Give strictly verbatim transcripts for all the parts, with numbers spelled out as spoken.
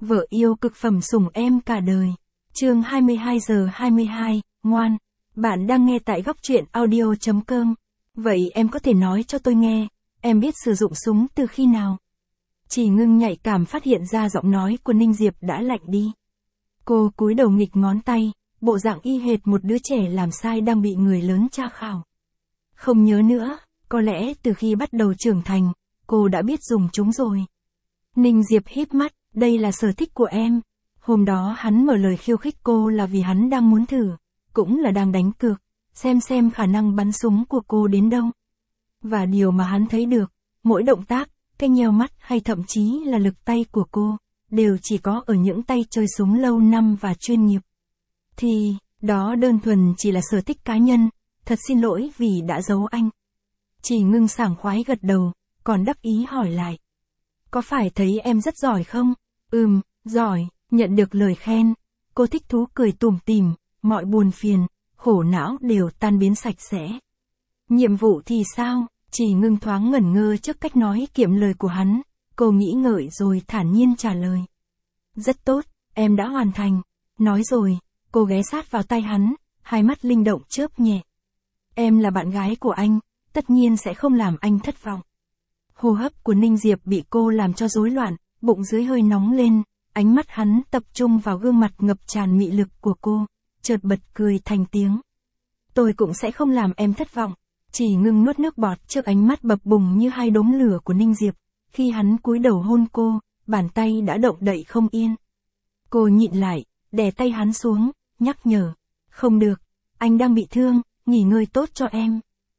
Vợ yêu cực phẩm sủng em cả đời. Chương hai mươi hai giờ hai mươi hai, ngoan. Bạn đang nghe tại góc truyện audio chấm com. Vậy em có thể nói cho tôi nghe, em biết sử dụng súng từ khi nào? Chỉ Ngưng nhạy cảm phát hiện ra giọng nói của Ninh Diệp đã lạnh đi. Cô cúi đầu nghịch ngón tay, bộ dạng y hệt một đứa trẻ làm sai đang bị người lớn tra khảo. Không nhớ nữa, có lẽ từ khi bắt đầu trưởng thành, cô đã biết dùng chúng rồi. Ninh Diệp híp mắt, đây là sở thích của em. Hôm đó hắn mở lời khiêu khích cô là vì hắn đang muốn thử, cũng là đang đánh cược, xem xem khả năng bắn súng của cô đến đâu. Và điều mà hắn thấy được, mỗi động tác, cái nheo mắt hay thậm chí là lực tay của cô, đều chỉ có ở những tay chơi súng lâu năm và chuyên nghiệp. Thì, đó đơn thuần chỉ là sở thích cá nhân, thật xin lỗi vì đã giấu anh. Chỉ Ngưng sảng khoái gật đầu, còn đắc ý hỏi lại. Có phải thấy em rất giỏi không? Ừm, giỏi, nhận được lời khen. Cô thích thú cười tủm tỉm, mọi buồn phiền, khổ não đều tan biến sạch sẽ. Nhiệm vụ thì sao? Chỉ Ngưng thoáng ngẩn ngơ trước cách nói kiệm lời của hắn. Cô nghĩ ngợi rồi thản nhiên trả lời. Rất tốt, em đã hoàn thành. Nói rồi, cô ghé sát vào tay hắn, hai mắt linh động chớp nhẹ. Em là bạn gái của anh, tất nhiên sẽ không làm anh thất vọng. Hô hấp của Ninh Diệp bị cô làm cho rối loạn, bụng dưới hơi nóng lên, ánh mắt hắn tập trung vào gương mặt ngập tràn mị lực của cô, chợt bật cười thành tiếng. Tôi cũng sẽ không làm em thất vọng. Chỉ Ngưng nuốt nước bọt trước ánh mắt bập bùng như hai đốm lửa của Ninh Diệp, khi hắn cúi đầu hôn cô, bàn tay đã động đậy không yên. Cô nhịn lại, đè tay hắn xuống, nhắc nhở. Không được, anh đang bị thương, nghỉ ngơi tốt cho em.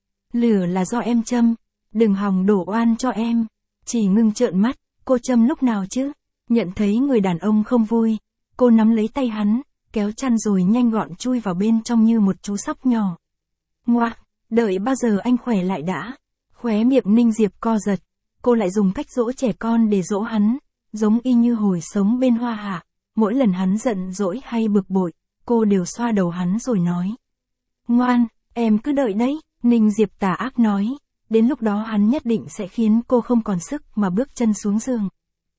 Lửa là do em châm. Đừng hòng đổ oan cho em. Chỉ Ngưng trợn mắt, cô châm lúc nào chứ? Nhận thấy người đàn ông không vui, cô nắm lấy tay hắn, kéo chăn rồi nhanh gọn chui vào bên trong như một chú sóc nhỏ. Ngoạc, đợi bao giờ anh khỏe lại đã. Khóe miệng Ninh Diệp co giật, cô lại dùng cách dỗ trẻ con để dỗ hắn, giống y như hồi sống bên Hoa Hạ. Mỗi lần hắn giận dỗi hay bực bội, cô đều xoa đầu hắn rồi nói. Ngoan, em cứ đợi đấy, Ninh Diệp tà ác nói. Đến lúc đó hắn nhất định sẽ khiến cô không còn sức mà bước chân xuống giường.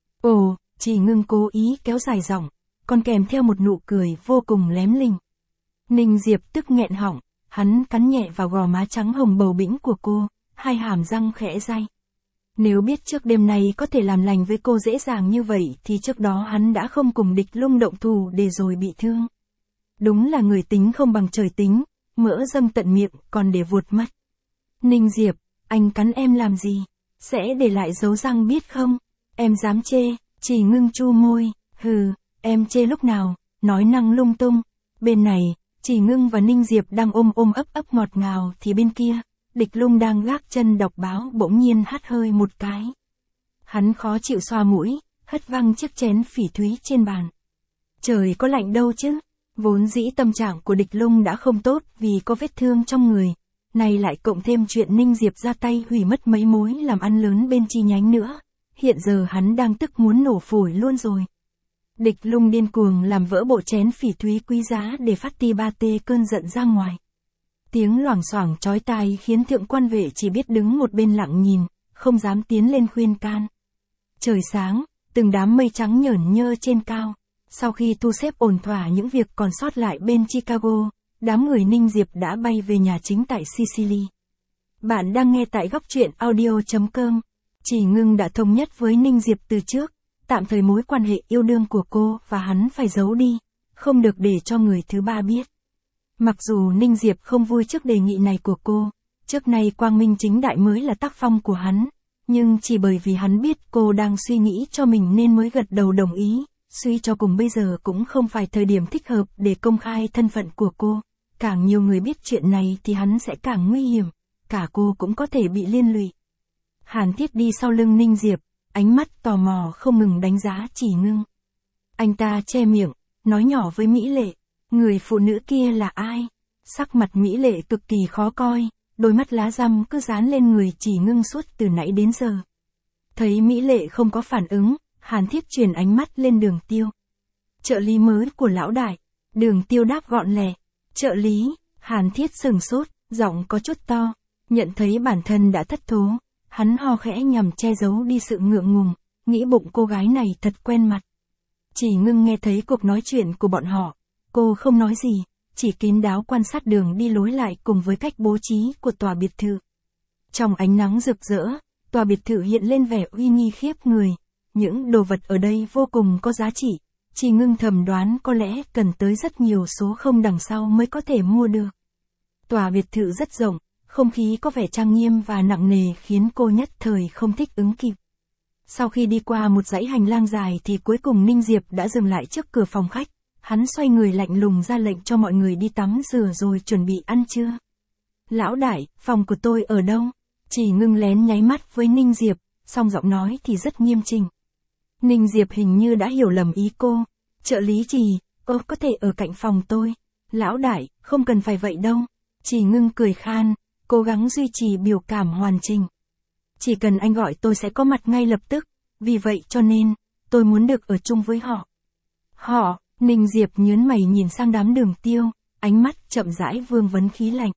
Ồ, Chỉ Ngưng cố ý kéo dài giọng, còn kèm theo một nụ cười vô cùng lém lình. Ninh Diệp tức nghẹn họng, hắn cắn nhẹ vào gò má trắng hồng bầu bĩnh của cô, hai hàm răng khẽ day. Nếu biết trước đêm này có thể làm lành với cô dễ dàng như vậy thì trước đó hắn đã không cùng Địch Lung động thủ để rồi bị thương. Đúng là người tính không bằng trời tính, mỡ dâng tận miệng còn để vuột mắt. Ninh Diệp, anh cắn em làm gì? Sẽ để lại dấu răng biết không? Em dám chê? Chỉ Ngưng chu môi, hừ, em chê lúc nào, nói năng lung tung. Bên này, Chỉ Ngưng và Ninh Diệp đang ôm ôm ấp ấp ngọt ngào thì bên kia, Địch Lung đang gác chân đọc báo bỗng nhiên hắt hơi một cái. Hắn khó chịu xoa mũi, hất văng chiếc chén phỉ thúy trên bàn. Trời có lạnh đâu chứ? Vốn dĩ tâm trạng của Địch Lung đã không tốt vì có vết thương trong người. Này lại cộng thêm chuyện Ninh Diệp ra tay hủy mất mấy mối làm ăn lớn bên chi nhánh nữa. Hiện giờ hắn đang tức muốn nổ phổi luôn rồi. Địch Lung điên cuồng làm vỡ bộ chén phỉ thúy quý giá để phát ti ba tê cơn giận ra ngoài. Tiếng loảng xoảng chói tai khiến thượng quan vệ chỉ biết đứng một bên lặng nhìn, không dám tiến lên khuyên can. Trời sáng, từng đám mây trắng nhởn nhơ trên cao. Sau khi thu xếp ổn thỏa những việc còn sót lại bên Chicago, đám người Ninh Diệp đã bay về nhà chính tại Sicily. Bạn đang nghe tại góc truyện audio chấm com. Chỉ Ngưng đã thống nhất với Ninh Diệp từ trước, tạm thời mối quan hệ yêu đương của cô và hắn phải giấu đi, không được để cho người thứ ba biết. Mặc dù Ninh Diệp không vui trước đề nghị này của cô, trước nay quang minh chính đại mới là tác phong của hắn, nhưng chỉ bởi vì hắn biết cô đang suy nghĩ cho mình nên mới gật đầu đồng ý. Suy cho cùng bây giờ cũng không phải thời điểm thích hợp để công khai thân phận của cô. Càng nhiều người biết chuyện này thì hắn sẽ càng nguy hiểm. Cả cô cũng có thể bị liên lụy. Hàn Thiết đi sau lưng Ninh Diệp, ánh mắt tò mò không ngừng đánh giá Chỉ Ngưng. Anh ta che miệng, nói nhỏ với Mỹ Lệ. Người phụ nữ kia là ai? Sắc mặt Mỹ Lệ cực kỳ khó coi, đôi mắt lá răm cứ dán lên người Chỉ Ngưng suốt từ nãy đến giờ. Thấy Mỹ Lệ không có phản ứng, Hàn Thiết chuyển ánh mắt lên Đường Tiêu. Trợ lý mới của lão đại. Đường Tiêu đáp gọn lẹ. Trợ lý, Hàn Thiết sừng sốt, giọng có chút to. Nhận thấy bản thân đã thất thố, hắn ho khẽ nhằm che giấu đi sự ngượng ngùng, nghĩ bụng cô gái này thật quen mặt. Chỉ Ngưng nghe thấy cuộc nói chuyện của bọn họ. Cô không nói gì, chỉ kín đáo quan sát đường đi lối lại cùng với cách bố trí của tòa biệt thự. Trong ánh nắng rực rỡ, tòa biệt thự hiện lên vẻ uy nghi khiếp người. Những đồ vật ở đây vô cùng có giá trị. Chỉ Ngưng thầm đoán có lẽ cần tới rất nhiều số không đằng sau mới có thể mua được. Tòa biệt thự rất rộng, không khí có vẻ trang nghiêm và nặng nề khiến cô nhất thời không thích ứng kịp. Sau khi đi qua một dãy hành lang dài thì cuối cùng Ninh Diệp đã dừng lại trước cửa phòng khách. Hắn xoay người lạnh lùng ra lệnh cho mọi người đi tắm rửa rồi chuẩn bị ăn trưa. Lão đại, phòng của tôi ở đâu? Chỉ Ngưng lén nháy mắt với Ninh Diệp, song giọng nói thì rất nghiêm chỉnh. Ninh Diệp hình như đã hiểu lầm ý cô. Trợ lý Chỉ, cô có thể ở cạnh phòng tôi. Lão đại, không cần phải vậy đâu. Chỉ Ngưng cười khan, cố gắng duy trì biểu cảm hoàn chỉnh. Chỉ cần anh gọi tôi sẽ có mặt ngay lập tức, vì vậy cho nên, tôi muốn được ở chung với họ. Họ, Ninh Diệp nhớn mày nhìn sang đám Đường Tiêu, ánh mắt chậm rãi vương vấn khí lạnh.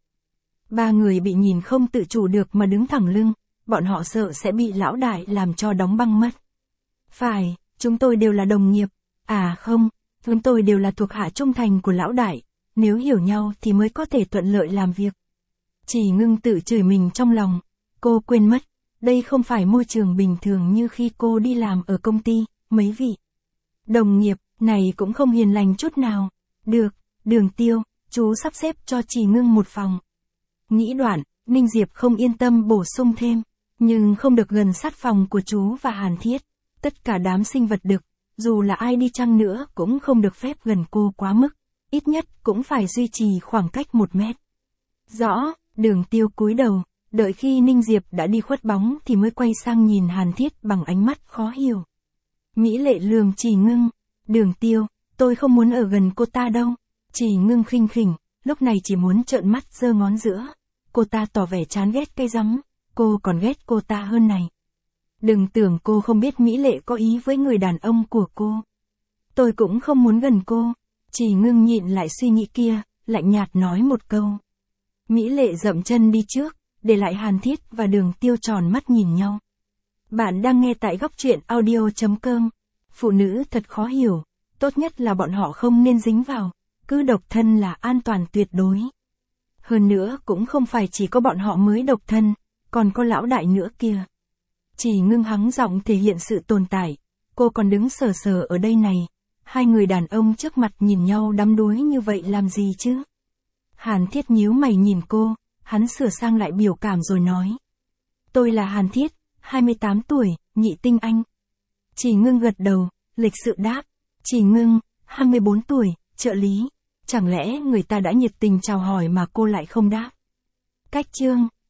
Ba người bị nhìn không tự chủ được mà đứng thẳng lưng, bọn họ sợ sẽ bị lão đại làm cho đóng băng mất. Phải, chúng tôi đều là đồng nghiệp. À không, chúng tôi đều là thuộc hạ trung thành của lão đại, nếu hiểu nhau thì mới có thể thuận lợi làm việc. Chỉ Ngưng tự chửi mình trong lòng, cô quên mất, đây không phải môi trường bình thường như khi cô đi làm ở công ty, mấy vị đồng nghiệp này cũng không hiền lành chút nào. Được, Đường Tiêu, chú sắp xếp cho Chỉ Ngưng một phòng. Nghĩ đoạn, Ninh Diệp không yên tâm bổ sung thêm, nhưng không được gần sát phòng của chú và Hàn Thiết. Tất cả đám sinh vật đực, dù là ai đi chăng nữa cũng không được phép gần cô quá mức, ít nhất cũng phải duy trì khoảng cách một mét. Rõ, Đường Tiêu cúi đầu, đợi khi Ninh Diệp đã đi khuất bóng thì mới quay sang nhìn Hàn Thiết bằng ánh mắt khó hiểu. Mỹ Lệ lườm Chỉ Ngưng, Đường Tiêu, tôi không muốn ở gần cô ta đâu. Chỉ Ngưng khinh khỉnh, lúc này chỉ muốn trợn mắt giơ ngón giữa. Cô ta tỏ vẻ chán ghét cây rắm, cô còn ghét cô ta hơn này. Đừng tưởng cô không biết Mỹ Lệ có ý với người đàn ông của cô. Tôi cũng không muốn gần cô. Chỉ Ngưng nhịn lại suy nghĩ kia, lạnh nhạt nói một câu. Mỹ Lệ dậm chân đi trước, để lại Hàn Thiết và Đường Tiêu tròn mắt nhìn nhau. Bạn đang nghe tại góc truyện audio chấm com. Phụ nữ thật khó hiểu, tốt nhất là bọn họ không nên dính vào, cứ độc thân là an toàn tuyệt đối. Hơn nữa cũng không phải chỉ có bọn họ mới độc thân, còn có lão đại nữa kia. Chỉ Ngưng hắng giọng thể hiện sự tồn tại, cô còn đứng sờ sờ ở đây này, hai người đàn ông trước mặt nhìn nhau đắm đuối như vậy làm gì chứ? Hàn Thiết nhíu mày nhìn cô, hắn sửa sang lại biểu cảm rồi nói. Tôi là Hàn Thiết, hai mươi tám tuổi, nhị tinh anh. Chỉ Ngưng gật đầu, lịch sự đáp. Chỉ Ngưng, hai mươi bốn tuổi, trợ lý. Chẳng lẽ người ta đã nhiệt tình chào hỏi mà cô lại không đáp? Cách chương